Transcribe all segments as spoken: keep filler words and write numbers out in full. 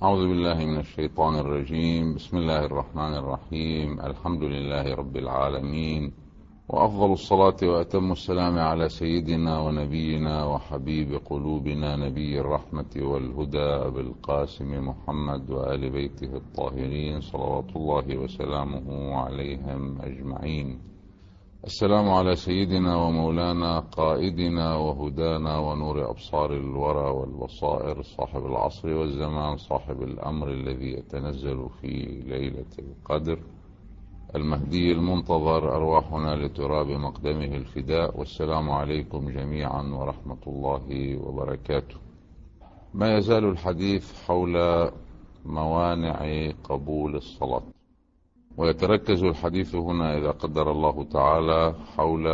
أعوذ بالله من الشيطان الرجيم. بسم الله الرحمن الرحيم. الحمد لله رب العالمين، وأفضل الصلاة وأتم السلام على سيدنا ونبينا وحبيب قلوبنا نبي الرحمة والهدى أبي القاسم محمد وآل بيته الطاهرين صلوات الله وسلامه عليهم أجمعين. السلام على سيدنا ومولانا قائدنا وهدانا ونور أبصار الورى والبصائر، صاحب العصر والزمان، صاحب الأمر الذي يتنزل في ليلة القدر، المهدي المنتظر، أرواحنا لتراب مقدمه الفداء. والسلام عليكم جميعا ورحمة الله وبركاته. ما يزال الحديث حول موانع قبول الصلاة، ويتركز الحديث هنا إذا قدر الله تعالى حول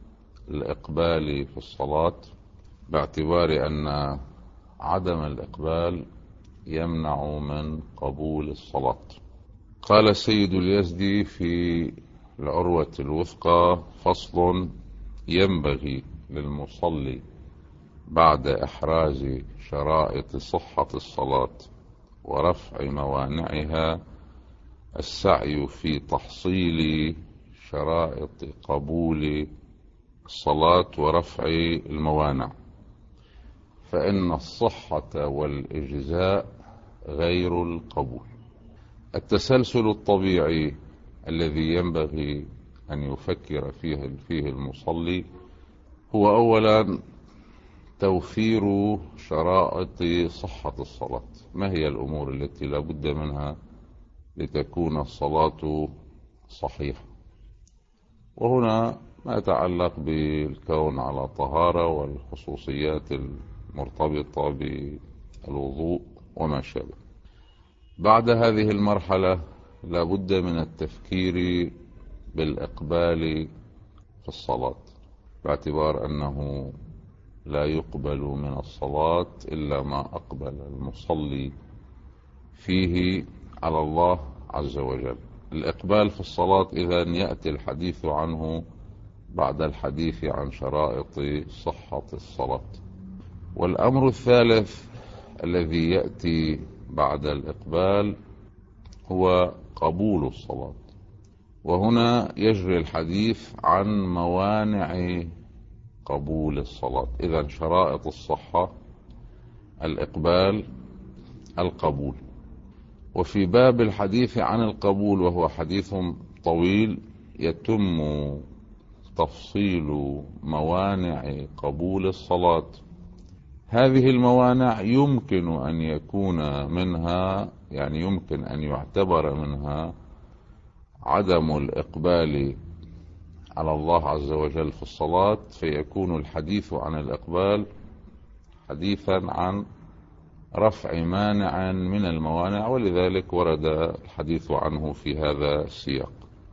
الإقبال في الصلاة، باعتبار أن عدم الإقبال يمنع من قبول الصلاة. قال السيد اليزدي في العروة الوثقى: فصل: ينبغي للمصلي بعد إحراز شرائط صحة الصلاة ورفع موانعها السعي في تحصيل شرائط قبول الصلاة ورفع الموانع، فإن الصحة والإجزاء غير القبول. التسلسل الطبيعي الذي ينبغي أن يفكر فيه فيه المصلي هو أولا توفير شرائط صحة الصلاة. ما هي الأمور التي لا بد منها لتكون الصلاة صحيحة؟ وهنا ما يتعلق بالكون على طهارة والخصوصيات المرتبطة بالوضوء وما شابه. بعد هذه المرحلة لا بد من التفكير بالإقبال في الصلاة، باعتبار أنه لا يقبل من الصلاة إلا ما أقبل المصلي فيه على الله عز وجل. الإقبال في الصلاة إذن يأتي الحديث عنه بعد الحديث عن شرائط صحة الصلاة. والأمر الثالث الذي يأتي بعد الإقبال هو قبول الصلاة، وهنا يجري الحديث عن موانع قبول الصلاة. إذن شرائط الصحة، الإقبال، القبول. وفي باب الحديث عن القبول، وهو حديث طويل، يتم تفصيل موانع قبول الصلاة. هذه الموانع يمكن أن يكون منها، يعني يمكن أن يعتبر منها عدم الإقبال على الله عز وجل في الصلاة، فيكون الحديث عن الإقبال حديثا عن رفع مانع من الموانع، ولذلك ورد الحديث عنه في هذا السياق.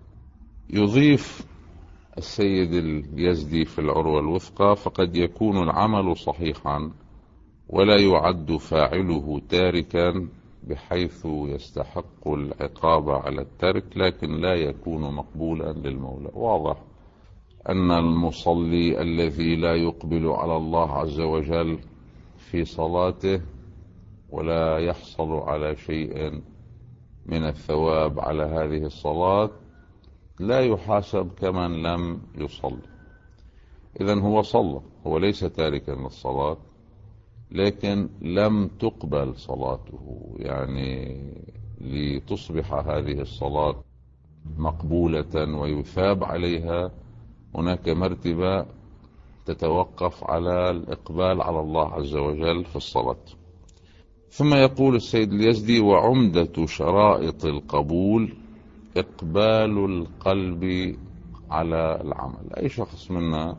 يضيف السيد اليزدي في العروة الوثقى: فقد يكون العمل صحيحا ولا يعد فاعله تاركا بحيث يستحق العقاب على الترك، لكن لا يكون مقبولا للمولى. واضح أن المصلي الذي لا يقبل على الله عز وجل في صلاته ولا يحصل على شيء من الثواب على هذه الصلاة لا يحاسب كمن لم يصلي. إذن هو صلى، هو ليس تاركا للصلاة، لكن لم تقبل صلاته. يعني لتصبح هذه الصلاة مقبولة ويثاب عليها هناك مرتبة تتوقف على الإقبال على الله عز وجل في الصلاة. ثم يقول السيد اليزدي: وعمدة شرائط القبول إقبال القلب على العمل. أي شخص منا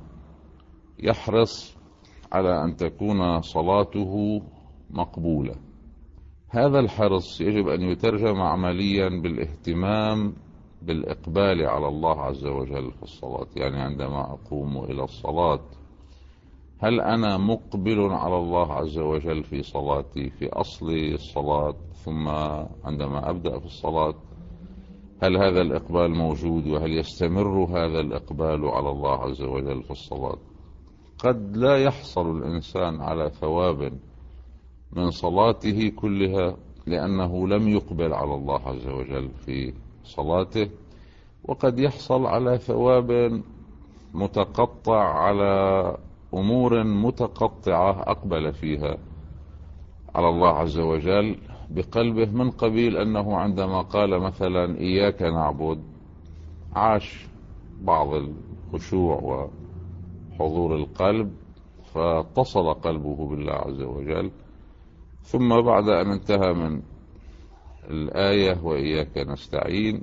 يحرص على أن تكون صلاته مقبولة. هذا الحرص يجب أن يترجم عمليا بالاهتمام بالإقبال على الله عز وجل في الصلاة. يعني عندما أقوم إلى الصلاة، هل أنا مقبل على الله عز وجل في صلاتي في أصل الصلاة، ثم عندما أبدأ في الصلاة هل هذا الإقبال موجود، وهل يستمر هذا الإقبال على الله عز وجل في الصلاة؟ قد لا يحصل الإنسان على ثواب من صلاته كلها لأنه لم يقبل على الله عز وجل في صلاته، وقد يحصل على ثواب متقطع على أمور متقطعة أقبل فيها على الله عز وجل بقلبه، من قبيل أنه عندما قال مثلا إياك نعبد عاش بعض الخشوع وحضور القلب، فاتصل قلبه بالله عز وجل، ثم بعد أن انتهى من الآية وإياك نستعين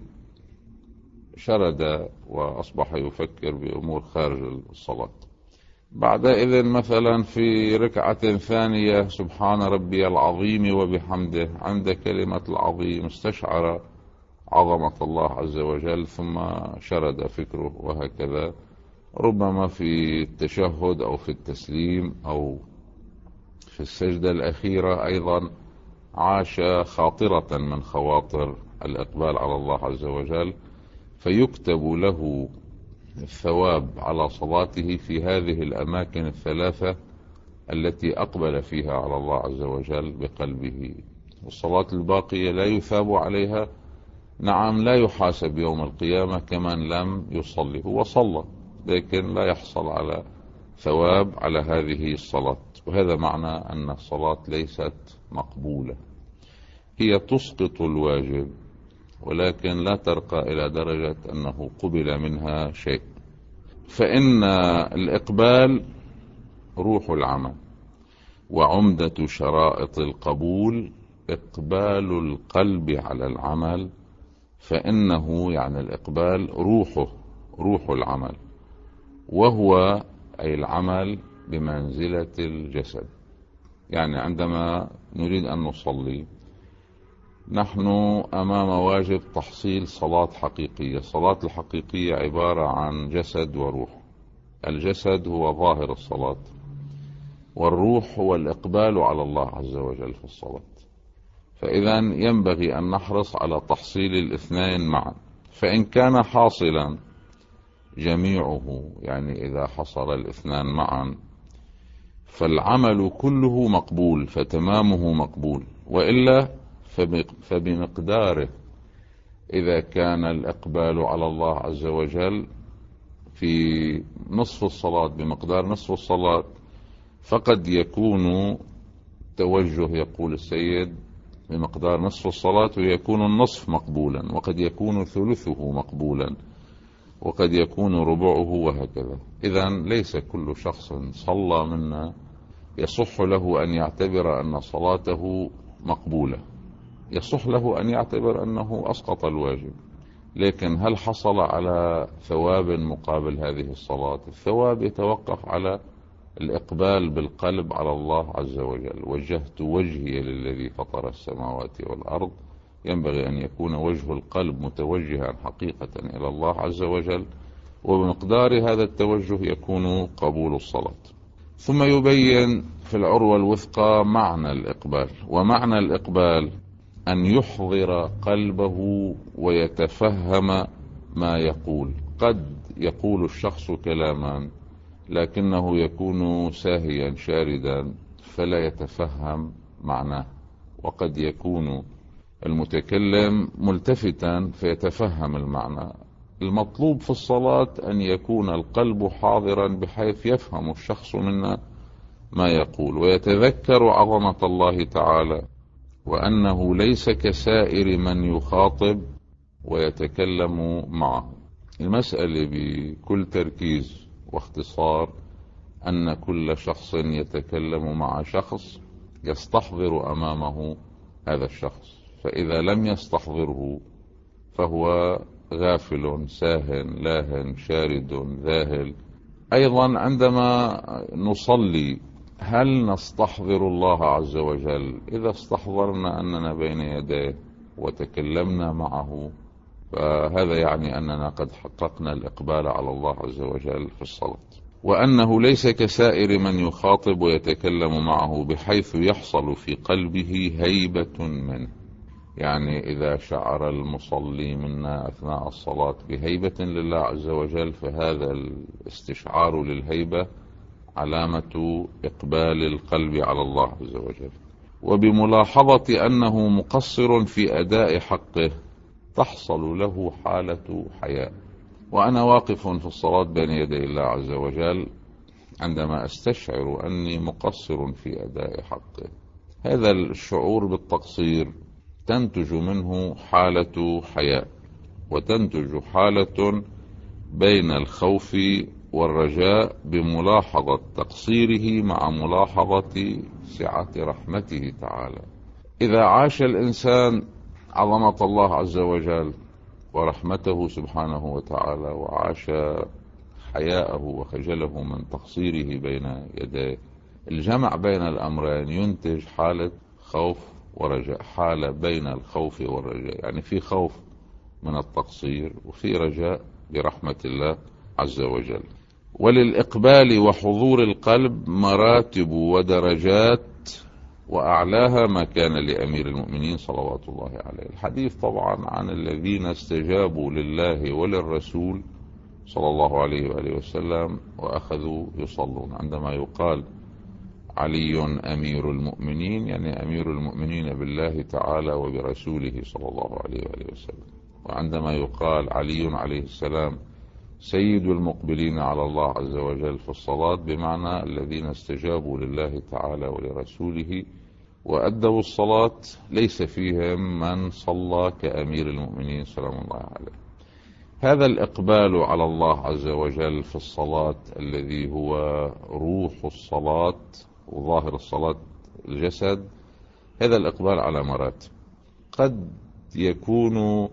شرد وأصبح يفكر بأمور خارج الصلاة. بعدئذ مثلا في ركعة ثانية سبحان ربي العظيم وبحمده، عند كلمة العظيم استشعر عظمة الله عز وجل ثم شرد فكره، وهكذا ربما في التشهد أو في التسليم أو في السجدة الأخيرة أيضا عاش خاطرة من خواطر الإقبال على الله عز وجل، فيكتب له الثواب على صلاته في هذه الأماكن الثلاثة التي أقبل فيها على الله عز وجل بقلبه. والصلاة الباقية لا يثاب عليها، نعم لا يحاسب يوم القيامة كمن لم يصلي، هو صلى لكن لا يحصل على ثواب على هذه الصلاة. وهذا معنى أن الصلاة ليست مقبولة، هي تسقط الواجب ولكن لا ترقى إلى درجة أنه قبل منها شيء. فإن الإقبال روح العمل، وعمدة شرائط القبول إقبال القلب على العمل، فإنه يعني الإقبال روحه روح العمل، وهو أي العمل بمنزلة الجسد. يعني عندما نريد أن نصلي نحن أمام واجب تحصيل صلاة حقيقية. الصلاة الحقيقية عبارة عن جسد وروح. الجسد هو ظاهر الصلاة، والروح هو الإقبال على الله عز وجل في الصلاة. فإذا ينبغي أن نحرص على تحصيل الاثنين معا، فإن كان حاصلا جميعه، يعني إذا حصل الاثنان معا فالعمل كله مقبول، فتمامه مقبول، وإلا فبمقداره. إذا كان الإقبال على الله عز وجل في نصف الصلاة بمقدار نصف الصلاة، فقد يكون توجه يقول السيد بمقدار نصف الصلاة ويكون النصف مقبولا، وقد يكون ثلثه مقبولا، وقد يكون ربعه، وهكذا. إذن ليس كل شخص صلى منا يصح له أن يعتبر أن صلاته مقبولة، يصح له أن يعتبر أنه أسقط الواجب، لكن هل حصل على ثواب مقابل هذه الصلاة؟ الثواب يتوقف على الإقبال بالقلب على الله عز وجل. وجهت وجهي للذي فطر السماوات والأرض، ينبغي أن يكون وجه القلب متوجها حقيقة إلى الله عز وجل، وبمقدار هذا التوجه يكون قبول الصلاة. ثم يبين في العروة الوثقى معنى الإقبال. ومعنى الإقبال أن يحضر قلبه ويتفهم ما يقول. قد يقول الشخص كلاما لكنه يكون ساهيا شاردا فلا يتفهم معناه، وقد يكون المتكلم ملتفتا فيتفهم المعنى. المطلوب في الصلاة أن يكون القلب حاضرا بحيث يفهم الشخص منا ما يقول، ويتذكر عظمة الله تعالى، وأنه ليس كسائر من يخاطب ويتكلم معه. المسألة بكل تركيز واختصار أن كل شخص يتكلم مع شخص يستحضر أمامه هذا الشخص، فإذا لم يستحضره فهو غافل ساهن لاهن شارد ذاهل. أيضا عندما نصلي هل نستحضر الله عز وجل؟ إذا استحضرنا أننا بين يديه وتكلمنا معه فهذا يعني أننا قد حققنا الإقبال على الله عز وجل في الصلاة. وأنه ليس كسائر من يخاطب ويتكلم معه بحيث يحصل في قلبه هيبة منه. يعني إذا شعر المصلي منا أثناء الصلاة بهيبة لله عز وجل فهذا الاستشعار للهيبة علامة إقبال القلب على الله عز وجل. وبملاحظة أنه مقصر في أداء حقه تحصل له حالة حياء. وأنا واقف في الصلاة بين يدي الله عز وجل عندما أستشعر أني مقصر في أداء حقه، هذا الشعور بالتقصير تنتج منه حالة حياء، وتنتج حالة بين الخوف والرجاء بملاحظة تقصيره مع ملاحظة سعة رحمته تعالى. إذا عاش الإنسان عظمة الله عز وجل ورحمته سبحانه وتعالى، وعاش حياءه وخجله من تقصيره بين يديه، الجمع بين الأمرين ينتج حالة خوف ورجاء، حالة بين الخوف والرجاء، يعني في خوف من التقصير وفي رجاء برحمة الله عز وجل. وللإقبال وحضور القلب مراتب ودرجات، وأعلاها ما كان لأمير المؤمنين صلوات الله عليه. الحديث طبعا عن الذين استجابوا لله وللرسول صلى الله عليه وآله وسلم وأخذوا يصلون. عندما يقال علي أمير المؤمنين، يعني أمير المؤمنين بالله تعالى وبرسوله صلى الله عليه وآله وسلم. وعندما يقال علي عليه السلام سيد المقبلين على الله عز وجل في الصلاة، بمعنى الذين استجابوا لله تعالى ولرسوله وأدوا الصلاة، ليس فيهم من صلى كأمير المؤمنين سلام الله عليه. هذا الإقبال على الله عز وجل في الصلاة الذي هو روح الصلاة وظاهر الصلاة الجسد، هذا الإقبال على مراتب، قد يكون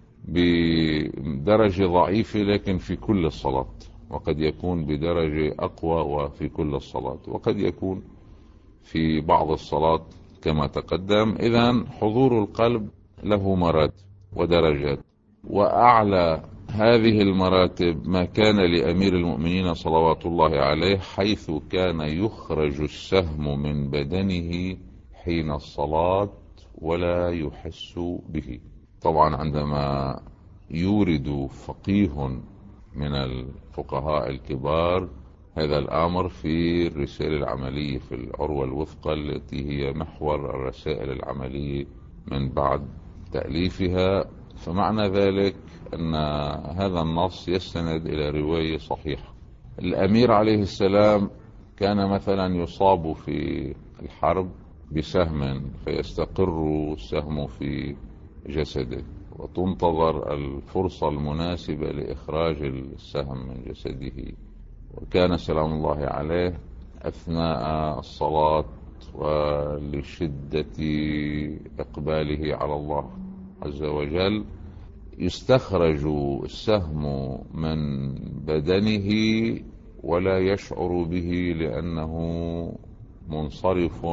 بدرجة ضعيفة لكن في كل الصلاة، وقد يكون بدرجة أقوى وفي كل الصلاة، وقد يكون في بعض الصلاة كما تقدم. إذن حضور القلب له مراتب ودرجات، وأعلى هذه المراتب ما كان لأمير المؤمنين صلوات الله عليه، حيث كان يخرج السهم من بدنه حين الصلاة ولا يحس به. طبعا عندما يورد فقيه من الفقهاء الكبار هذا الأمر في الرسالة العملية في العروة الوثقى التي هي محور الرسائل العملية من بعد تأليفها، فمعنى ذلك أن هذا النص يستند إلى رواية صحيحة. الأمير عليه السلام كان مثلا يصاب في الحرب بسهم فيستقر السهم في جسده، وتنتظر الفرصة المناسبة لإخراج السهم من جسده. وكان سلام الله عليه أثناء الصلاة ولشدة إقباله على الله عز وجل يستخرج السهم من بدنه ولا يشعر به، لأنه منصرف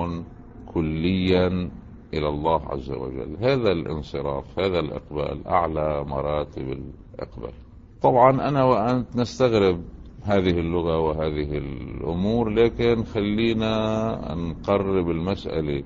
كليا إلى الله عز وجل. هذا الانصراف، هذا الإقبال أعلى مراتب الإقبال. طبعا أنا وأنت نستغرب هذه اللغة وهذه الأمور، لكن خلينا نقرب المسألة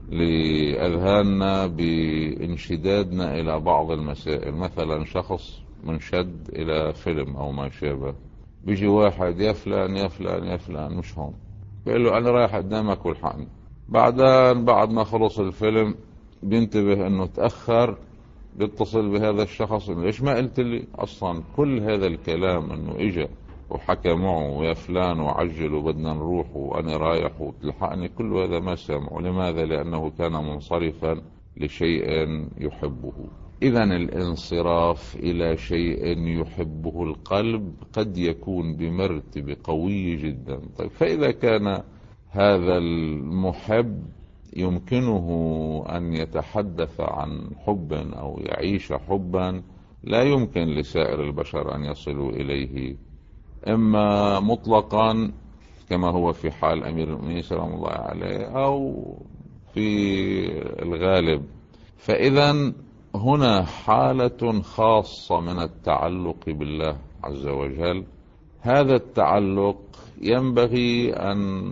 لأذهاننا بانشدادنا إلى بعض المسائل. مثلا شخص منشد إلى فيلم أو ما شابه، بيجي واحد يا فلان يا فلان يا فلان مش هون، بيقول له أنا رايح قدامك والحقني. بعدين بعد ما خلص الفيلم بينتبه أنه تأخر، بيتصل بهذا الشخص إنه ليش ما قلت لي أصلا؟ كل هذا الكلام أنه إجا وحكى معه ويا فلان وعجل وبدنا نروح وأنا رايح وتلحقني، كل هذا ما سمعه. لماذا؟ لأنه كان منصرفا لشيء يحبه. إذن الانصراف إلى شيء يحبه القلب قد يكون بمرتبة قوية جدا. طيب فإذا كان هذا المحب يمكنه أن يتحدث عن حب أو يعيش حبا لا يمكن لسائر البشر أن يصلوا إليه، إما مطلقا كما هو في حال أمير المؤمنين سلام الله عليه أو في الغالب. فإذا هنا حالة خاصة من التعلق بالله عز وجل. هذا التعلق ينبغي أن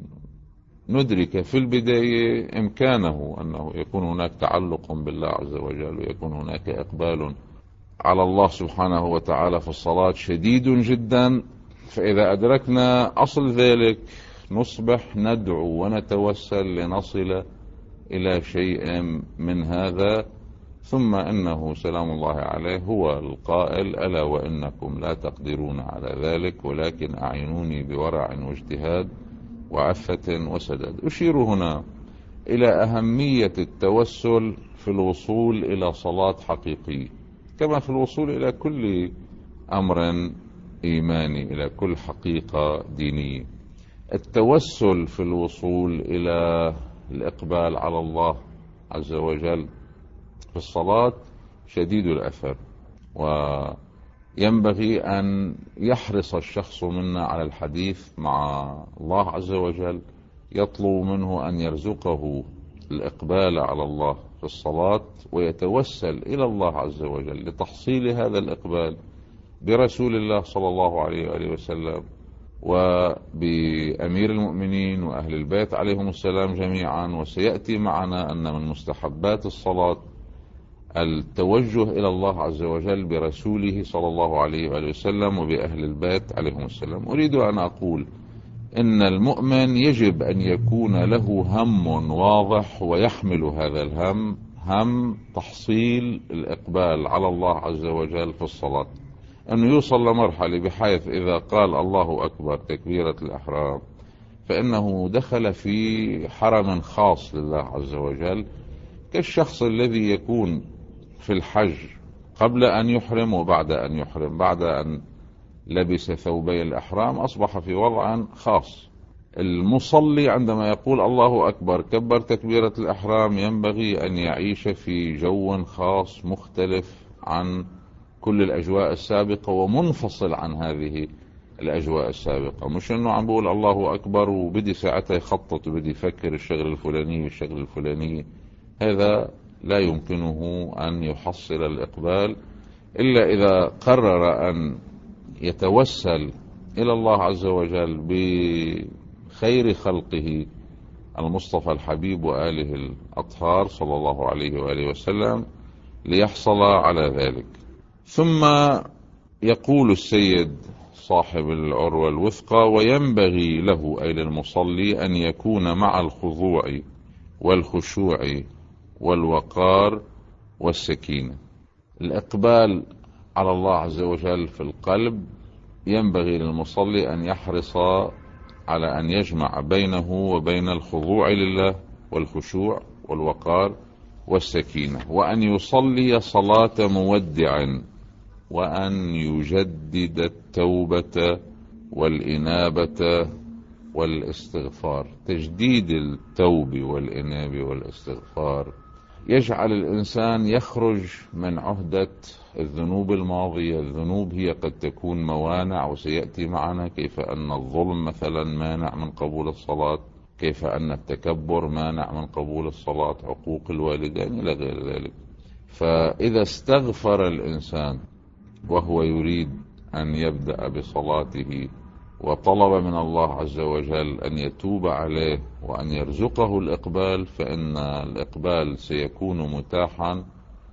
ندرك في البداية إمكانه أنه يكون هناك تعلق بالله عز وجل ويكون هناك إقبال على الله سبحانه وتعالى في الصلاة شديد جدا. فإذا أدركنا أصل ذلك نصبح ندعو ونتوسل لنصل إلى شيء من هذا، ثم إنه سلام الله عليه هو القائل: ألا وإنكم لا تقدرون على ذلك، ولكن أعينوني بورع واجتهاد وعفة وسداد. أشير هنا إلى أهمية التوسل في الوصول إلى صلاة حقيقية، كما في الوصول إلى كل أمر إيماني، إلى كل حقيقة دينية. التوسل في الوصول إلى الإقبال على الله عز وجل في الصلاة شديد الأثر، وينبغي أن يحرص الشخص منا على الحديث مع الله عز وجل، يطلب منه أن يرزقه الإقبال على الله في الصلاة، ويتوسل إلى الله عز وجل لتحصيل هذا الإقبال برسول الله صلى الله عليه وآله وسلم، وبأمير المؤمنين وأهل البيت عليهم السلام جميعا. وسيأتي معنا أن من مستحبات الصلاة التوجه إلى الله عز وجل برسوله صلى الله عليه وآله وسلم وبأهل البيت عليهم السلام. أريد أن أقول إن المؤمن يجب أن يكون له هم واضح، ويحمل هذا الهم هم تحصيل الإقبال على الله عز وجل في الصلاة، أنه يوصل لمرحلة بحيث إذا قال الله أكبر تكبيرة الإحرام فإنه دخل في حرم خاص لله عز وجل، كالشخص الذي يكون في الحج قبل أن يحرم وبعد أن يحرم. بعد أن لبس ثوبي الإحرام أصبح في وضع خاص. المصلي عندما يقول الله أكبر كبر تكبيرة الإحرام ينبغي أن يعيش في جو خاص مختلف عن كل الأجواء السابقة، ومنفصل عن هذه الأجواء السابقة. مش أنه عم بقول الله أكبر وبدي ساعتها يخطط وبدي يفكر الشغل الفلاني والشغل الفلاني، هذا لا يمكنه أن يحصل الإقبال إلا إذا قرر أن يتوسل إلى الله عز وجل بخير خلقه المصطفى الحبيب وآله الأطهار صلى الله عليه وآله وسلم ليحصل على ذلك. ثم يقول السيد صاحب العروة الوثقى: وينبغي له أي للمصلي أن يكون مع الخضوع والخشوع والوقار والسكينة. الإقبال على الله عز وجل في القلب ينبغي للمصلي أن يحرص على أن يجمع بينه وبين الخضوع لله والخشوع والوقار والسكينة، وأن يصلي صلاة مودع، وأن يجدد التوبة والإنابة والاستغفار. تجديد التوبة والإنابة والاستغفار يجعل الإنسان يخرج من عهدة الذنوب الماضية. الذنوب هي قد تكون موانع، وسيأتي معنا كيف أن الظلم مثلا مانع من قبول الصلاة، كيف أن التكبر مانع من قبول الصلاة، عقوق الوالدين إلى غير ذلك. فإذا استغفر الإنسان وهو يريد أن يبدأ بصلاته وطلب من الله عز وجل أن يتوب عليه وأن يرزقه الإقبال، فإن الإقبال سيكون متاحا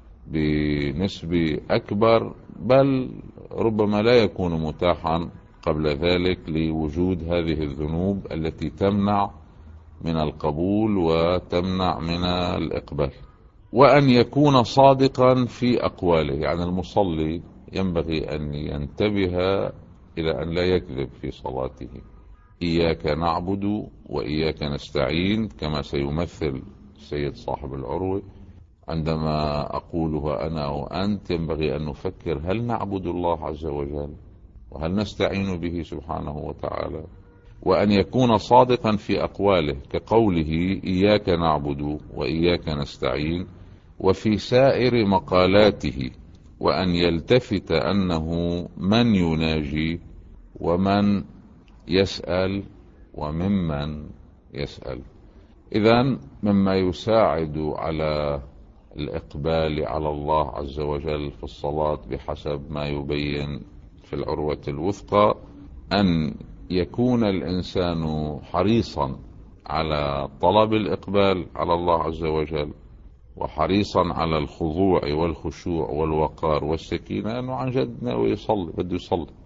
بنسبة أكبر، بل ربما لا يكون متاحا قبل ذلك لوجود هذه الذنوب التي تمنع من القبول وتمنع من الإقبال. وأن يكون صادقا في أقواله، يعني المصلي ينبغي أن ينتبه إلى أن لا يكذب في صلاته. إياك نعبد وإياك نستعين، كما سيمثل السيد صاحب العروة. عندما أقولها أنا وأنت ينبغي أن نفكر: هل نعبد الله عز وجل؟ وهل نستعين به سبحانه وتعالى؟ وأن يكون صادقا في أقواله كقوله إياك نعبد وإياك نستعين، وفي سائر مقالاته، وأن يلتفت أنه من يناجي ومن يسأل وممن يسأل. إذن مما يساعد على الإقبال على الله عز وجل في الصلاة بحسب ما يبين في العروة الوثقى أن يكون الإنسان حريصا على طلب الإقبال على الله عز وجل، وحريصا على الخضوع والخشوع والوقار والسكينة، أنه عن جد ناوي يصلي، بده يصلي.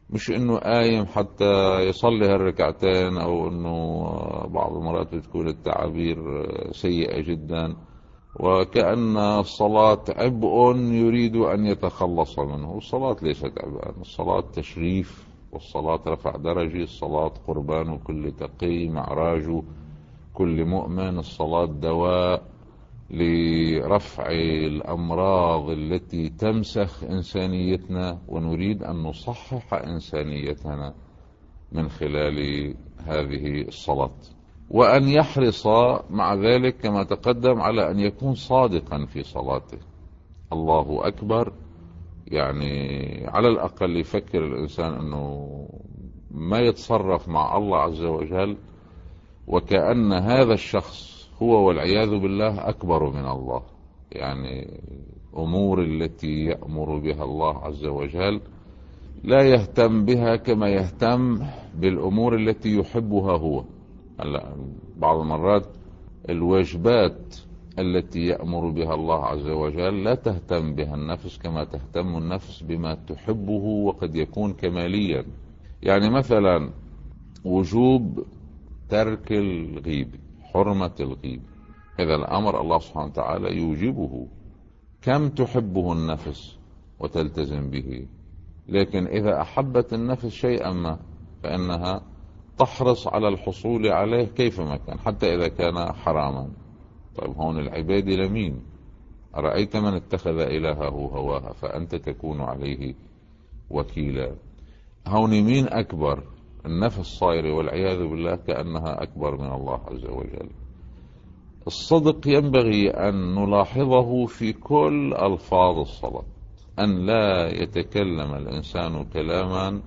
مش انه قايم حتى يصلي هالركعتين، او انه بعض المرات بتكون التعابير سيئة جدا، وكأن الصلاة عبء يريد أن يتخلص منه. الصلاة ليست عبئا، الصلاة تشريف، والصلاة رفع درجة، الصلاة قربان كل تقي، معراج كل مؤمن، الصلاة دواء لرفع الأمراض التي تمسخ إنسانيتنا، ونريد أن نصحح إنسانيتنا من خلال هذه الصلاة. وأن يحرص مع ذلك كما تقدم على أن يكون صادقا في صلاته. الله أكبر، يعني على الأقل يفكر الإنسان أنه ما يتصرف مع الله عز وجل وكأن هذا الشخص هو والعياذ بالله أكبر من الله. يعني أمور التي يأمر بها الله عز وجل لا يهتم بها كما يهتم بالأمور التي يحبها هو. هلا بعض المرات الواجبات التي يأمر بها الله عز وجل لا تهتم بها النفس كما تهتم النفس بما تحبه، وقد يكون كماليا. يعني مثلا وجوب ترك الغيب، حرمة الغيب، هذا الأمر الله سبحانه وتعالى يوجبه. كم تحبه النفس وتلتزم به، لكن إذا أحبت النفس شيئا ما فإنها تحرص على الحصول عليه كيفما كان، حتى إذا كان حراما. طيب هون العباد لمين؟ أرأيت من اتخذ إلهه هواها فأنت تكون عليه وكيلا. هون مين أكبر؟ النفس صايرة والعياذ بالله كأنها أكبر من الله عز وجل. الصدق ينبغي أن نلاحظه في كل ألفاظ الصلاة، أن لا يتكلم الإنسان كلاما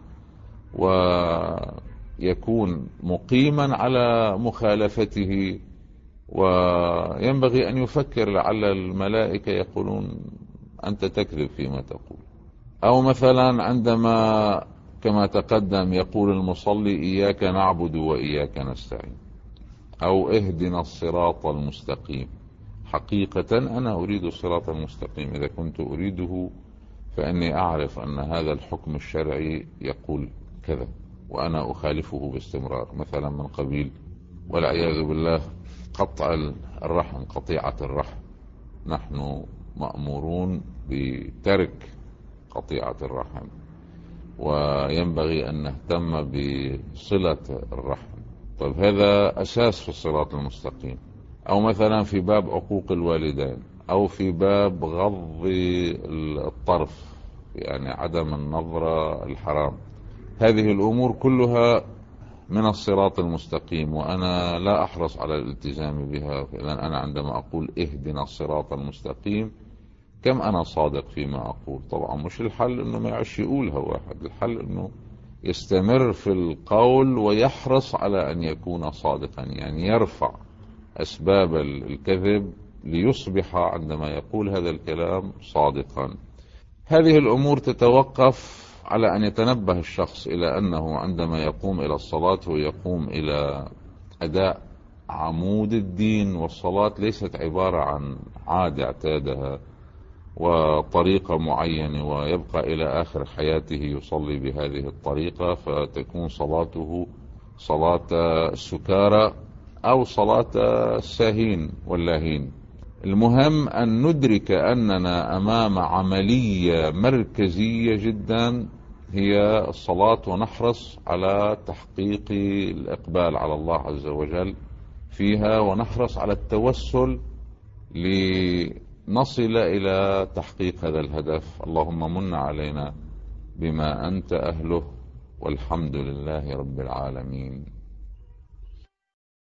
ويكون مقيما على مخالفته، وينبغي أن يفكر لعل الملائكة يقولون أنت تكذب فيما تقول. أو مثلا عندما كما تقدم يقول المصلي إياك نعبد وإياك نستعين، أو اهدنا الصراط المستقيم. حقيقة أنا أريد الصراط المستقيم، إذا كنت أريده فإني أعرف أن هذا الحكم الشرعي يقول كذا وأنا أخالفه باستمرار، مثلا من قبيل والعياذ بالله قطع الرحم، قطيعة الرحم. نحن مأمورون بترك قطيعة الرحم، وينبغي أن نهتم بصلة الرحم. طيب هذا أساس في الصراط المستقيم. أو مثلا في باب عقوق الوالدين، أو في باب غض الطرف، يعني عدم النظرة الحرام. هذه الأمور كلها من الصراط المستقيم، وأنا لا أحرص على الالتزام بها. فإذا أنا عندما أقول اهدنا الصراط المستقيم، كم أنا صادق فيما أقول؟ طبعا مش الحل أنه ما يعش يقولها واحد، الحل أنه يستمر في القول ويحرص على أن يكون صادقا، يعني يرفع أسباب الكذب ليصبح عندما يقول هذا الكلام صادقا. هذه الأمور تتوقف على أن يتنبه الشخص إلى أنه عندما يقوم إلى الصلاة هو يقوم إلى أداء عمود الدين، والصلاة ليست عبارة عن عادة اعتادها وطريقة معينة ويبقى إلى آخر حياته يصلي بهذه الطريقة، فتكون صلاته صلاة السكارى أو صلاة الساهين واللاهين. المهم أن ندرك أننا أمام عملية مركزية جدا هي الصلاة، ونحرص على تحقيق الإقبال على الله عز وجل فيها، ونحرص على التوسل لنصل إلى تحقيق هذا الهدف. اللهم من علينا بما أنت أهله، والحمد لله رب العالمين.